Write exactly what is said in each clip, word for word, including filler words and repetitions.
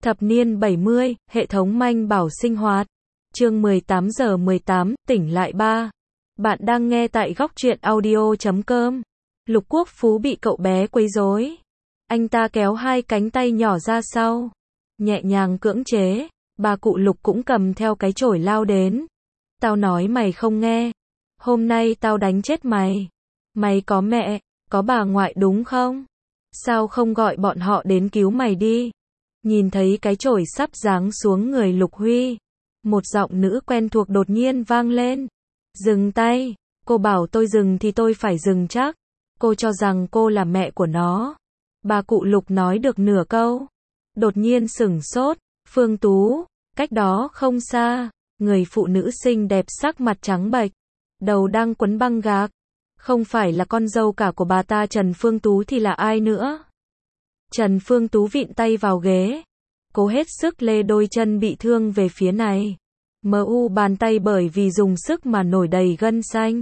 Thập niên bảy mươi, hệ thống manh bảo sinh hoạt. Chương mười tám giờ mười tám, tỉnh lại ba. Bạn đang nghe tại góc truyện audio chấm com. Lục Quốc Phú bị cậu bé quấy rối. Anh ta kéo hai cánh tay nhỏ ra sau, nhẹ nhàng cưỡng chế. Bà cụ Lục cũng cầm theo cái chổi lao đến. Tao nói mày không nghe. Hôm nay tao đánh chết mày. Mày có mẹ, có bà ngoại đúng không? Sao không gọi bọn họ đến cứu mày đi? Nhìn thấy cái chổi sắp giáng xuống người Lục Huy, một giọng nữ quen thuộc đột nhiên vang lên. Dừng tay, cô bảo tôi dừng thì tôi phải dừng chắc. Cô cho rằng cô là mẹ của nó. Bà cụ Lục nói được nửa câu, đột nhiên sửng sốt. Phương Tú, cách đó không xa, người phụ nữ xinh đẹp sắc mặt trắng bệch, đầu đang quấn băng gạc. Không phải là con dâu cả của bà ta Trần Phương Tú thì là ai nữa? Trần Phương Tú vịn tay vào ghế, cố hết sức lê đôi chân bị thương về phía này. Mờ u bàn tay bởi vì dùng sức mà nổi đầy gân xanh.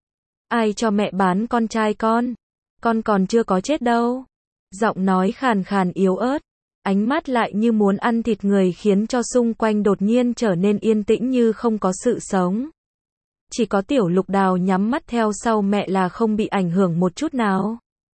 Ai cho mẹ bán con trai con? Con còn chưa có chết đâu. Giọng nói khàn khàn yếu ớt, ánh mắt lại như muốn ăn thịt người khiến cho xung quanh đột nhiên trở nên yên tĩnh như không có sự sống. Chỉ có Tiểu Lục Đào nhắm mắt theo sau mẹ là không bị ảnh hưởng một chút nào.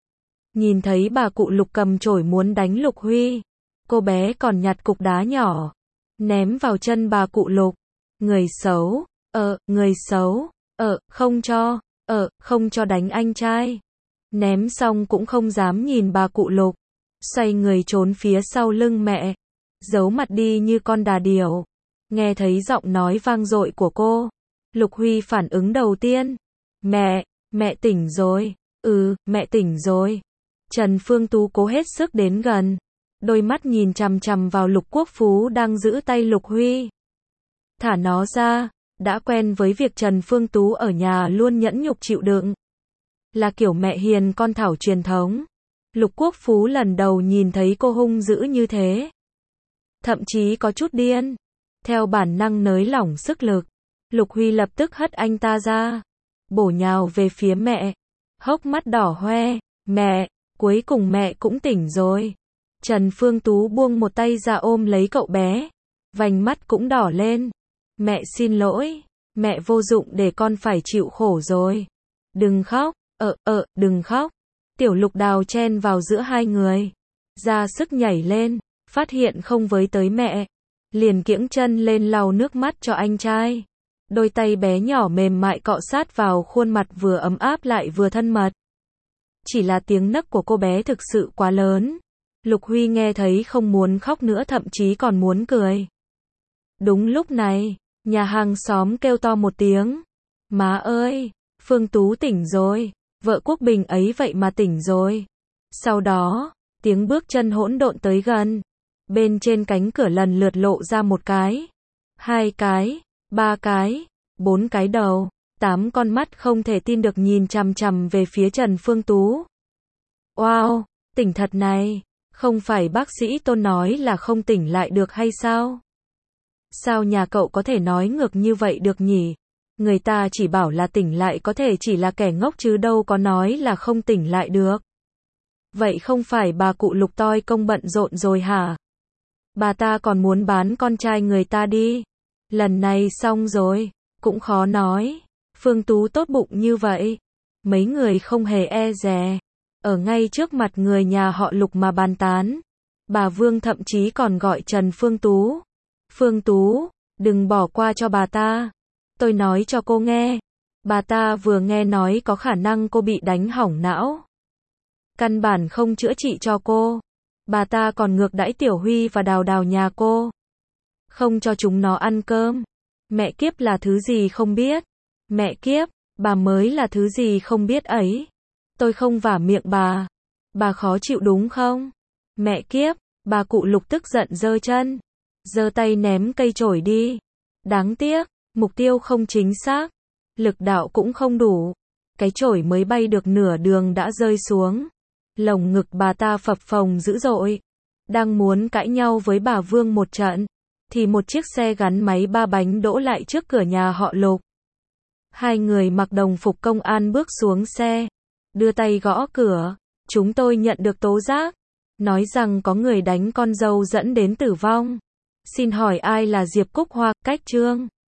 Nhìn thấy bà cụ Lục cầm chổi muốn đánh Lục Huy, cô bé còn nhặt cục đá nhỏ, ném vào chân bà cụ Lục. Người xấu, ờ, người xấu, ờ, không cho, ờ, không cho đánh anh trai. Ném xong cũng không dám nhìn bà cụ Lục, xoay người trốn phía sau lưng mẹ, giấu mặt đi như con đà điểu. Nghe thấy giọng nói vang dội của cô, Lục Huy phản ứng đầu tiên. Mẹ, mẹ tỉnh rồi, ừ, mẹ tỉnh rồi. Trần Phương Tú cố hết sức đến gần, đôi mắt nhìn chằm chằm vào Lục Quốc Phú đang giữ tay Lục Huy. Thả nó ra, đã quen với việc Trần Phương Tú ở nhà luôn nhẫn nhục chịu đựng. Là kiểu mẹ hiền con thảo truyền thống. Lục Quốc Phú lần đầu nhìn thấy cô hung dữ như thế, thậm chí có chút điên. Theo bản năng nới lỏng sức lực, Lục Huy lập tức hất anh ta ra, bổ nhào về phía mẹ, hốc mắt đỏ hoe. Mẹ, cuối cùng mẹ cũng tỉnh rồi. Trần Phương Tú buông một tay ra ôm lấy cậu bé, vành mắt cũng đỏ lên. Mẹ xin lỗi, mẹ vô dụng để con phải chịu khổ rồi. Đừng khóc, ờ, ờ, đừng khóc. Tiểu Lục Đào chen vào giữa hai người, ra sức nhảy lên, phát hiện không với tới mẹ, liền kiễng chân lên lau nước mắt cho anh trai. Đôi tay bé nhỏ mềm mại cọ sát vào khuôn mặt vừa ấm áp lại vừa thân mật. Chỉ là tiếng nấc của cô bé thực sự quá lớn. Lục Huy nghe thấy không muốn khóc nữa, thậm chí còn muốn cười. Đúng lúc này, nhà hàng xóm kêu to một tiếng. Má ơi, Phương Tú tỉnh rồi, vợ Quốc Bình ấy vậy mà tỉnh rồi. Sau đó, tiếng bước chân hỗn độn tới gần. Bên trên cánh cửa lần lượt lộ ra một cái, hai cái, ba cái, bốn cái đầu, tám con mắt không thể tin được nhìn chằm chằm về phía Trần Phương Tú. Wow, tỉnh thật này, không phải bác sĩ Tôn nói là không tỉnh lại được hay sao? Sao nhà cậu có thể nói ngược như vậy được nhỉ? Người ta chỉ bảo là tỉnh lại có thể chỉ là kẻ ngốc chứ đâu có nói là không tỉnh lại được. Vậy không phải bà cụ Lục toi công bận rộn rồi hả? Bà ta còn muốn bán con trai người ta đi. Lần này xong rồi, cũng khó nói. Phương Tú tốt bụng như vậy, mấy người không hề e dè, ở ngay trước mặt người nhà họ Lục mà bàn tán. Bà Vương thậm chí còn gọi Trần Phương Tú. Phương Tú, đừng bỏ qua cho bà ta. Tôi nói cho cô nghe. Bà ta vừa nghe nói có khả năng cô bị đánh hỏng não, căn bản không chữa trị cho cô. Bà ta còn ngược đãi Tiểu Huy và Đào Đào nhà cô, không cho chúng nó ăn cơm. Mẹ kiếp là thứ gì không biết. Mẹ kiếp, bà mới là thứ gì không biết ấy. Tôi không vả miệng bà. Bà khó chịu đúng không? Mẹ kiếp, bà cụ Lục tức giận giơ chân, giơ tay ném cây chổi đi. Đáng tiếc, mục tiêu không chính xác, lực đạo cũng không đủ. Cái chổi mới bay được nửa đường đã rơi xuống. Lồng ngực bà ta phập phồng dữ dội. Đang muốn cãi nhau với bà Vương một trận, thì một chiếc xe gắn máy ba bánh đỗ lại trước cửa nhà họ Lục. Hai người mặc đồng phục công an bước xuống xe, đưa tay gõ cửa. Chúng tôi nhận được tố giác. nói rằng có người đánh con dâu dẫn đến tử vong. Xin hỏi ai là Diệp Cúc Hoa, cách chương